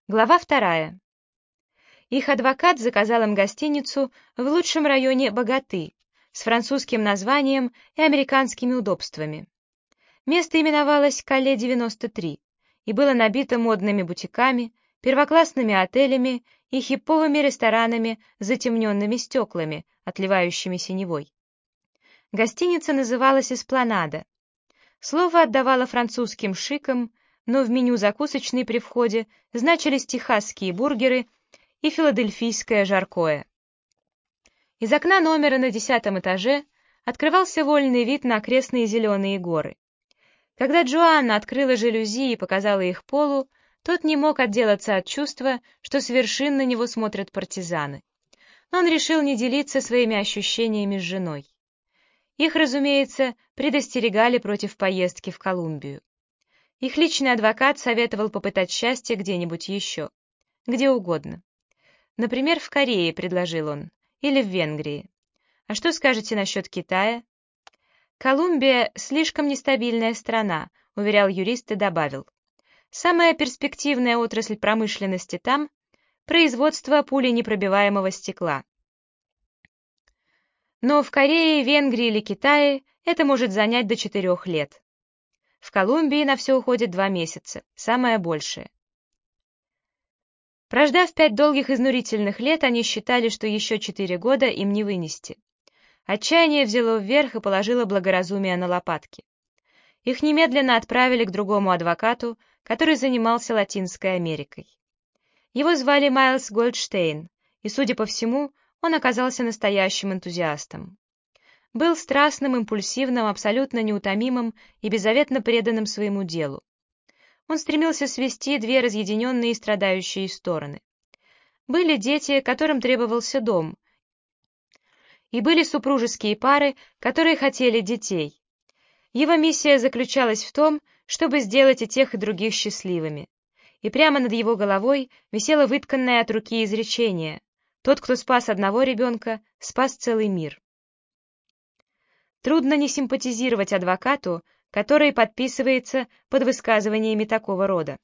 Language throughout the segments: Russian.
Глава 2. Их адвокат заказал им гостиницу в лучшем районе Боготы с французским названием и американскими удобствами. Место именовалось Кале-93 и было набито модными бутиками, первоклассными отелями и хиповыми ресторанами с затемненными стеклами, отливающими синевой. Гостиница называлась «Эспланада». Слово отдавало французским шиком, но в меню закусочной при входе значились техасские бургеры и филадельфийское жаркое. Из окна номера на 10-м этаже открывался вольный вид на окрестные зеленые горы. Когда Джоанна открыла жалюзи и показала их Полу, тот не мог отделаться от чувства, что с вершин на него смотрят партизаны. Но он решил не делиться своими ощущениями с женой. Их, разумеется, предостерегали против поездки в Колумбию. Их личный адвокат советовал попытать счастье где-нибудь еще. Где угодно. Например, в Корее, предложил он, или в Венгрии. А что скажете насчет Китая? Колумбия — слишком нестабильная страна, уверял юрист и добавил. Самая перспективная отрасль промышленности там — производство пуленепробиваемого стекла. Но в Корее, Венгрии или Китае это может занять до 4 лет. В Колумбии на все уходит 2 месяца, самое большее. Прождав 5 долгих изнурительных лет, они считали, что еще 4 года им не вынести. Отчаяние взяло вверх и положило благоразумие на лопатки. Их немедленно отправили к другому адвокату, который занимался Латинской Америкой. Его звали Майлз Гольдштейн, и, судя по всему, он оказался настоящим энтузиастом. Был страстным, импульсивным, абсолютно неутомимым и беззаветно преданным своему делу. Он стремился свести 2 разъединенные и страдающие стороны. Были дети, которым требовался дом, и были супружеские пары, которые хотели детей. Его миссия заключалась в том, чтобы сделать и тех, и других счастливыми. И прямо над его головой висело вытканное от руки изречение: «Тот, кто спас одного ребенка, спас целый мир». Трудно не симпатизировать адвокату, который подписывается под высказываниями такого рода.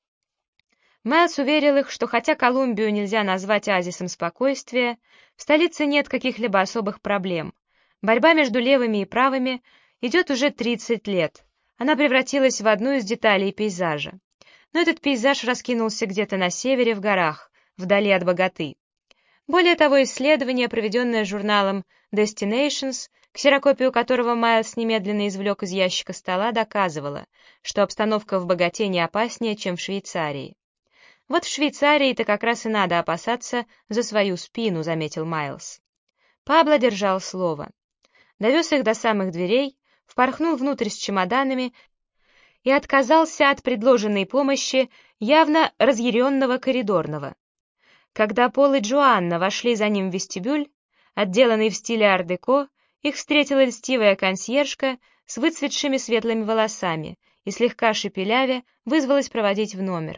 Майлз уверил их, что хотя Колумбию нельзя назвать оазисом спокойствия, в столице нет каких-либо особых проблем. Борьба между левыми и правыми идет уже 30 лет. Она превратилась в одну из деталей пейзажа. Но этот пейзаж раскинулся где-то на севере в горах, вдали от Боготы. Более того, исследование, проведенное журналом Destinations, ксерокопию которого Майлз немедленно извлек из ящика стола, доказывало, что обстановка в Боготе не опаснее, чем в Швейцарии. «Вот в Швейцарии-то как раз и надо опасаться за свою спину», — заметил Майлз. Пабло держал слово. Довез их до самых дверей, впорхнул внутрь с чемоданами и отказался от предложенной помощи явно разъяренного коридорного. Когда Пол и Джоанна вошли за ним в вестибюль, отделанный в стиле ар-деко, их встретила льстивая консьержка с выцветшими светлыми волосами и, слегка шепелявя, вызвалась проводить в номер.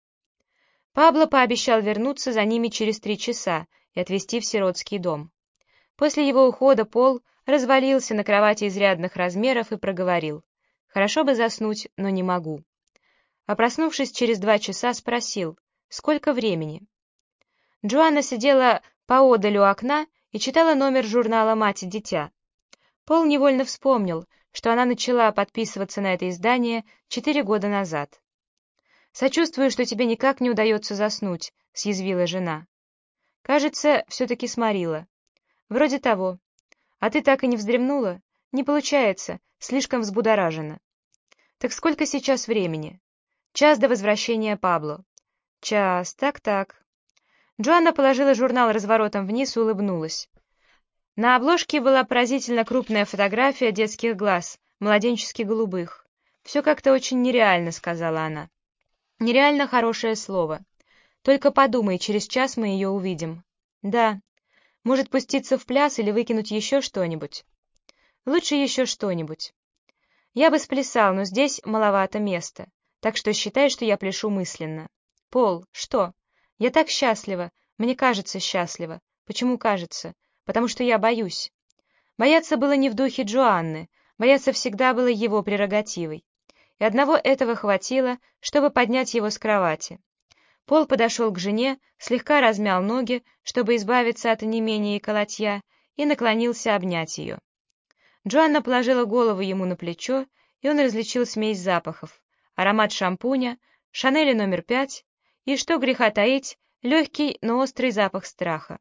Пабло пообещал вернуться за ними через 3 часа и отвезти в сиротский дом. После его ухода Пол развалился на кровати изрядных размеров и проговорил: «Хорошо бы заснуть, но не могу». А проснувшись через 2 часа, спросил: «Сколько времени?» Джоанна сидела поодаль у окна и читала номер журнала «Мать и дитя». Пол невольно вспомнил, что она начала подписываться на это издание 4 года назад. «Сочувствую, что тебе никак не удается заснуть», — съязвила жена. «Кажется, все-таки сморила». «Вроде того. А ты так и не вздремнула?» «Не получается, слишком взбудоражена». «Так сколько сейчас времени?» «Час до возвращения Пабло». «Час, так-так». Джоанна положила журнал разворотом вниз и улыбнулась. На обложке была поразительно крупная фотография детских глаз, младенчески голубых. «Все как-то очень нереально», — сказала она. «Нереально хорошее слово. Только подумай, через час мы ее увидим». «Да. Может, пуститься в пляс или выкинуть еще что-нибудь?» «Лучше еще что-нибудь». «Я бы сплясал, но здесь маловато места, так что считай, что я пляшу мысленно». «Пол, что?» «Я так счастлива, мне кажется счастлива». «Почему кажется?» «Потому что я боюсь». Бояться было не в духе Джоанны, бояться всегда было его прерогативой. И одного этого хватило, чтобы поднять его с кровати. Пол подошел к жене, слегка размял ноги, чтобы избавиться от онемения и колотья, и наклонился обнять ее. Джоанна положила голову ему на плечо, и он различил смесь запахов: аромат шампуня, Шанеля номер 5 и, что греха таить, легкий, но острый запах страха.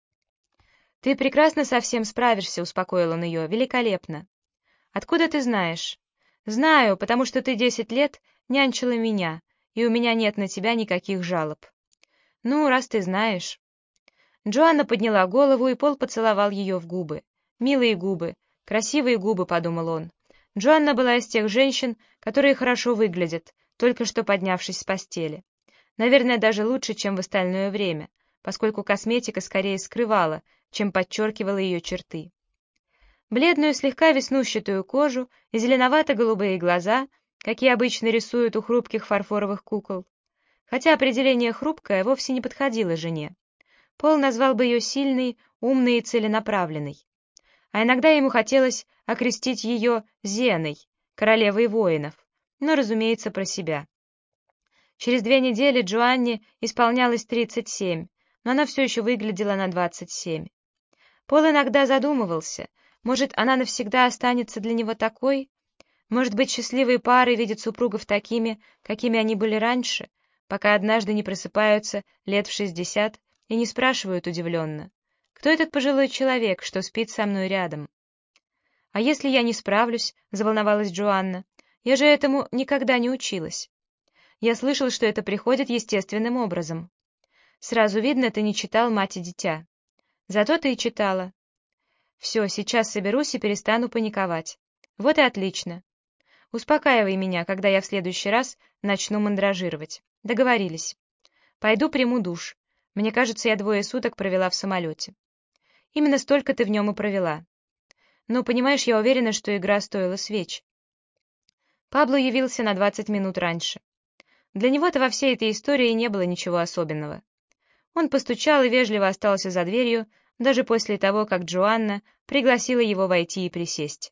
«Ты прекрасно со всем справишься», — успокоил он ее, — «великолепно». «Откуда ты знаешь?» «Знаю, потому что ты 10 лет нянчила меня, и у меня нет на тебя никаких жалоб». «Ну, раз ты знаешь». Джоанна подняла голову, и Пол поцеловал ее в губы. «Милые губы, красивые губы», — подумал он. Джоанна была из тех женщин, которые хорошо выглядят, только что поднявшись с постели. Наверное, даже лучше, чем в остальное время, поскольку косметика скорее скрывала, чем подчеркивала ее черты. Бледную, слегка веснущатую кожу и зеленовато-голубые глаза, какие обычно рисуют у хрупких фарфоровых кукол. Хотя определение «хрупкое» вовсе не подходило жене. Пол назвал бы ее сильной, умной и целенаправленной. А иногда ему хотелось окрестить ее Зеной, королевой воинов, но, разумеется, про себя. Через 2 недели Джоанне исполнялось 37, но она все еще выглядела на 27. Пол иногда задумывался, может, она навсегда останется для него такой? Может быть, счастливые пары видят супругов такими, какими они были раньше, пока однажды не просыпаются лет в 60 и не спрашивают удивленно: «Кто этот пожилой человек, что спит со мной рядом?» «А если я не справлюсь?» — заволновалась Джоанна. «Я же этому никогда не училась. Я слышал, что это приходит естественным образом. Сразу видно, ты не читал «Мать и дитя». Зато ты и читала. Все, сейчас соберусь и перестану паниковать. Вот и отлично. Успокаивай меня, когда я в следующий раз начну мандражировать. Договорились. Пойду приму душ. Мне кажется, я 2 суток провела в самолете. Именно столько ты в нем и провела. Но, понимаешь, я уверена, что игра стоила свеч. Пабло явился на 20 минут раньше. Для него-то во всей этой истории не было ничего особенного. Он постучал и вежливо остался за дверью, даже после того, как Джоанна пригласила его войти и присесть.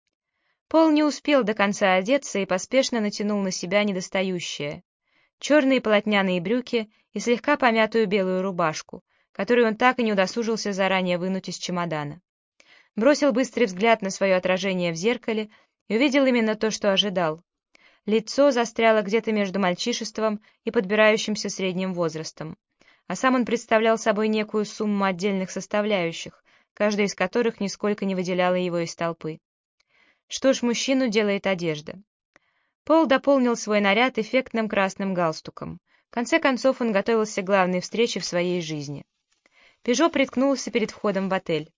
Пол не успел до конца одеться и поспешно натянул на себя недостающее: черные полотняные брюки и слегка помятую белую рубашку, которую он так и не удосужился заранее вынуть из чемодана. Бросил быстрый взгляд на свое отражение в зеркале и увидел именно то, что ожидал. Лицо застряло где-то между мальчишеством и подбирающимся средним возрастом, а сам он представлял собой некую сумму отдельных составляющих, каждая из которых нисколько не выделяла его из толпы. Что ж, мужчину делает одежда. Пол дополнил свой наряд эффектным красным галстуком. В конце концов, он готовился к главной встрече в своей жизни. Пежо приткнулся перед входом в отель.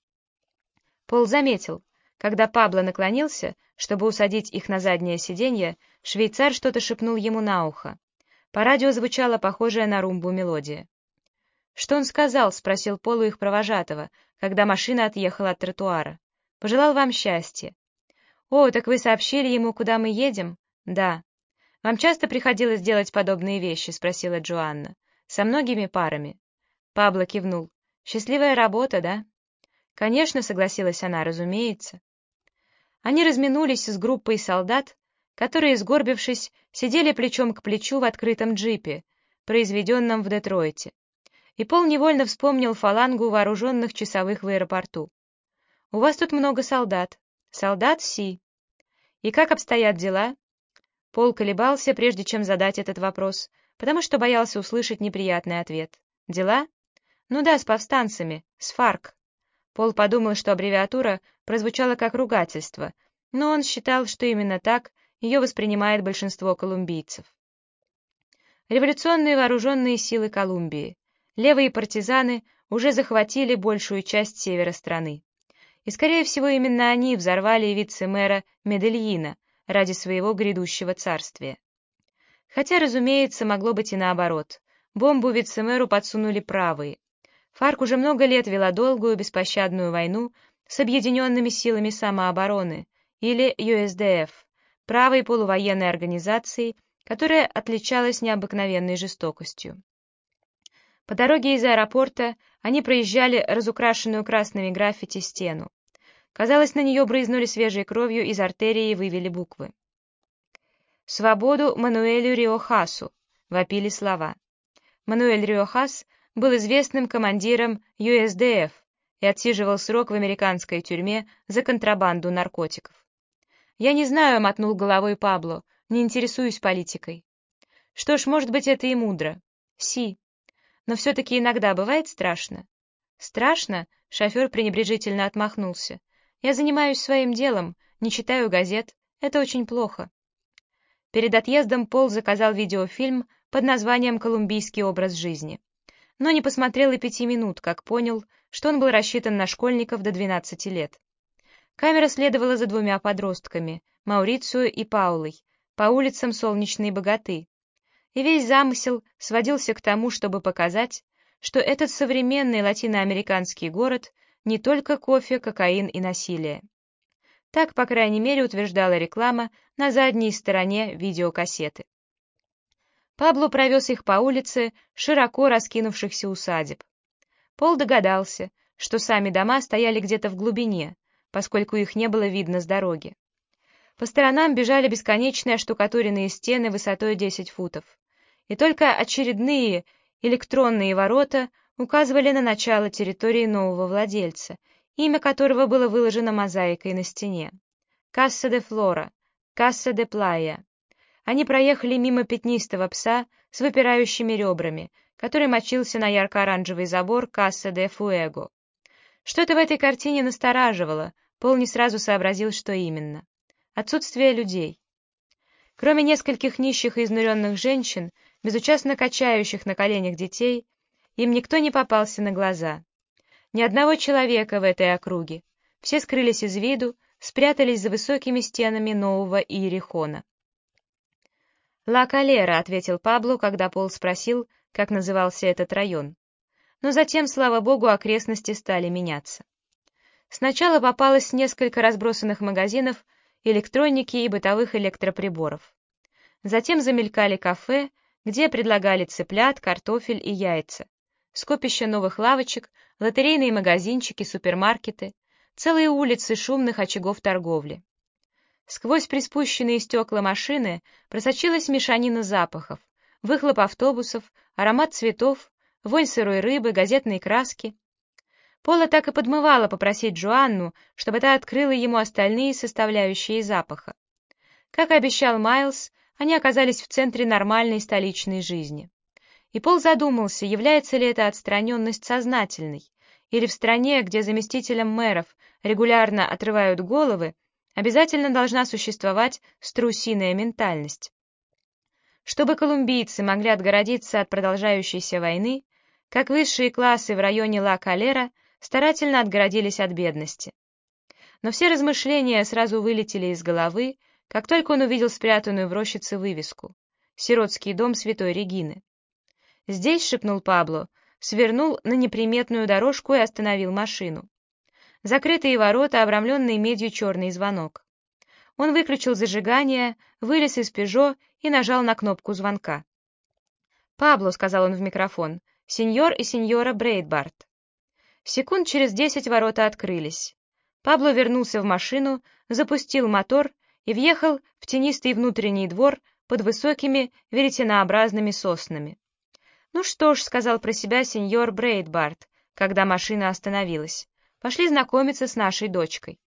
Пол заметил, когда Пабло наклонился, чтобы усадить их на заднее сиденье, швейцар что-то шепнул ему на ухо. По радио звучала похожая на румбу мелодия. «Что он сказал?» — спросил Пол у их провожатого, когда машина отъехала от тротуара. «Пожелал вам счастья». «О, так вы сообщили ему, куда мы едем?» «Да». «Вам часто приходилось делать подобные вещи?» — спросила Джоанна. «Со многими парами». Пабло кивнул. «Счастливая работа, да?» «Конечно», — согласилась она, — «разумеется». Они разминулись с группой солдат, которые, сгорбившись, сидели плечом к плечу в открытом джипе, произведенном в Детройте. И Пол невольно вспомнил фалангу вооруженных часовых в аэропорту. «У вас тут много солдат». «Солдат, Си». «И как обстоят дела?» Пол колебался, прежде чем задать этот вопрос, потому что боялся услышать неприятный ответ. «Дела?» «Ну да, с повстанцами, с ФАРК». Пол подумал, что аббревиатура прозвучала как ругательство, но он считал, что именно так ее воспринимает большинство колумбийцев. Революционные вооруженные силы Колумбии. Левые партизаны уже захватили большую часть севера страны. И, скорее всего, именно они взорвали вице-мэра Медельина ради своего грядущего царствия. Хотя, разумеется, могло быть и наоборот. Бомбу вице-мэру подсунули правые. ФАРК уже много лет вела долгую, беспощадную войну с Объединенными силами самообороны, или ЮСДФ, правой полувоенной организацией, которая отличалась необыкновенной жестокостью. По дороге из аэропорта они проезжали разукрашенную красными граффити стену. Казалось, на нее брызнули свежей кровью, из артерии вывели буквы. «Свободу Мануэлю Риохасу!» — вопили слова. Мануэль Риохас был известным командиром ЮСДФ и отсиживал срок в американской тюрьме за контрабанду наркотиков. «Я не знаю», — мотнул головой Пабло, — «не интересуюсь политикой». «Что ж, может быть, это и мудро. Си. Но все-таки иногда бывает страшно». «Страшно?» — шофер пренебрежительно отмахнулся. «Я занимаюсь своим делом, не читаю газет. Это очень плохо». Перед отъездом Пол заказал видеофильм под названием «Колумбийский образ жизни». Но не посмотрел и 5 минут, как понял, что он был рассчитан на школьников до 12 лет. Камера следовала за двумя подростками, Маурицио и Паулой, по улицам Солнечной Боготы. И весь замысел сводился к тому, чтобы показать, что этот современный латиноамериканский город не только кофе, кокаин и насилие. Так, по крайней мере, утверждала реклама на задней стороне видеокассеты. Пабло провез их по улице широко раскинувшихся усадеб. Пол догадался, что сами дома стояли где-то в глубине, поскольку их не было видно с дороги. По сторонам бежали бесконечные оштукатуренные стены высотой 10 футов, и только очередные электронные ворота указывали на начало территории нового владельца, имя которого было выложено мозаикой на стене. Касса де Флора, Касса де Плая. Они проехали мимо пятнистого пса с выпирающими ребрами, который мочился на ярко-оранжевый забор Касса де Фуэго. Что-то в этой картине настораживало, Пол не сразу сообразил, что именно. Отсутствие людей. Кроме нескольких нищих и изнуренных женщин, безучастно качающих на коленях детей, им никто не попался на глаза. Ни одного человека в этой округе. Все скрылись из виду, спрятались за высокими стенами нового Иерихона. «Ла Калера», — ответил Пабло, когда Пол спросил, как назывался этот район. Но затем, слава богу, окрестности стали меняться. Сначала попалось несколько разбросанных магазинов электроники и бытовых электроприборов. Затем замелькали кафе, где предлагали цыплят, картофель и яйца, скопище новых лавочек, лотерейные магазинчики, супермаркеты, целые улицы шумных очагов торговли. Сквозь приспущенные стекла машины просочилась мешанина запахов, выхлоп автобусов, аромат цветов, вонь сырой рыбы, газетной краски. Пола так и подмывала попросить Джоанну, чтобы та открыла ему остальные составляющие запаха. Как и обещал Майлз, они оказались в центре нормальной столичной жизни. И Пол задумался, является ли эта отстраненность сознательной, или в стране, где заместителям мэров регулярно отрывают головы, обязательно должна существовать страусиная ментальность. Чтобы колумбийцы могли отгородиться от продолжающейся войны, как высшие классы в районе Ла-Калера старательно отгородились от бедности. Но все размышления сразу вылетели из головы, как только он увидел спрятанную в рощице вывеску «Сиротский дом Святой Регины». «Здесь», — шепнул Пабло, свернул на неприметную дорожку и остановил машину. Закрытые ворота, обрамленный медью черный звонок. Он выключил зажигание, вылез из «Пежо» и нажал на кнопку звонка. «Пабло», — сказал он в микрофон, — «сеньор и сеньора Брейдбарт». Секунд через 10 ворота открылись. Пабло вернулся в машину, запустил мотор и въехал в тенистый внутренний двор под высокими веретенообразными соснами. «Ну что ж», — сказал про себя сеньор Брейдбарт, когда машина остановилась, — «пошли знакомиться с нашей дочкой».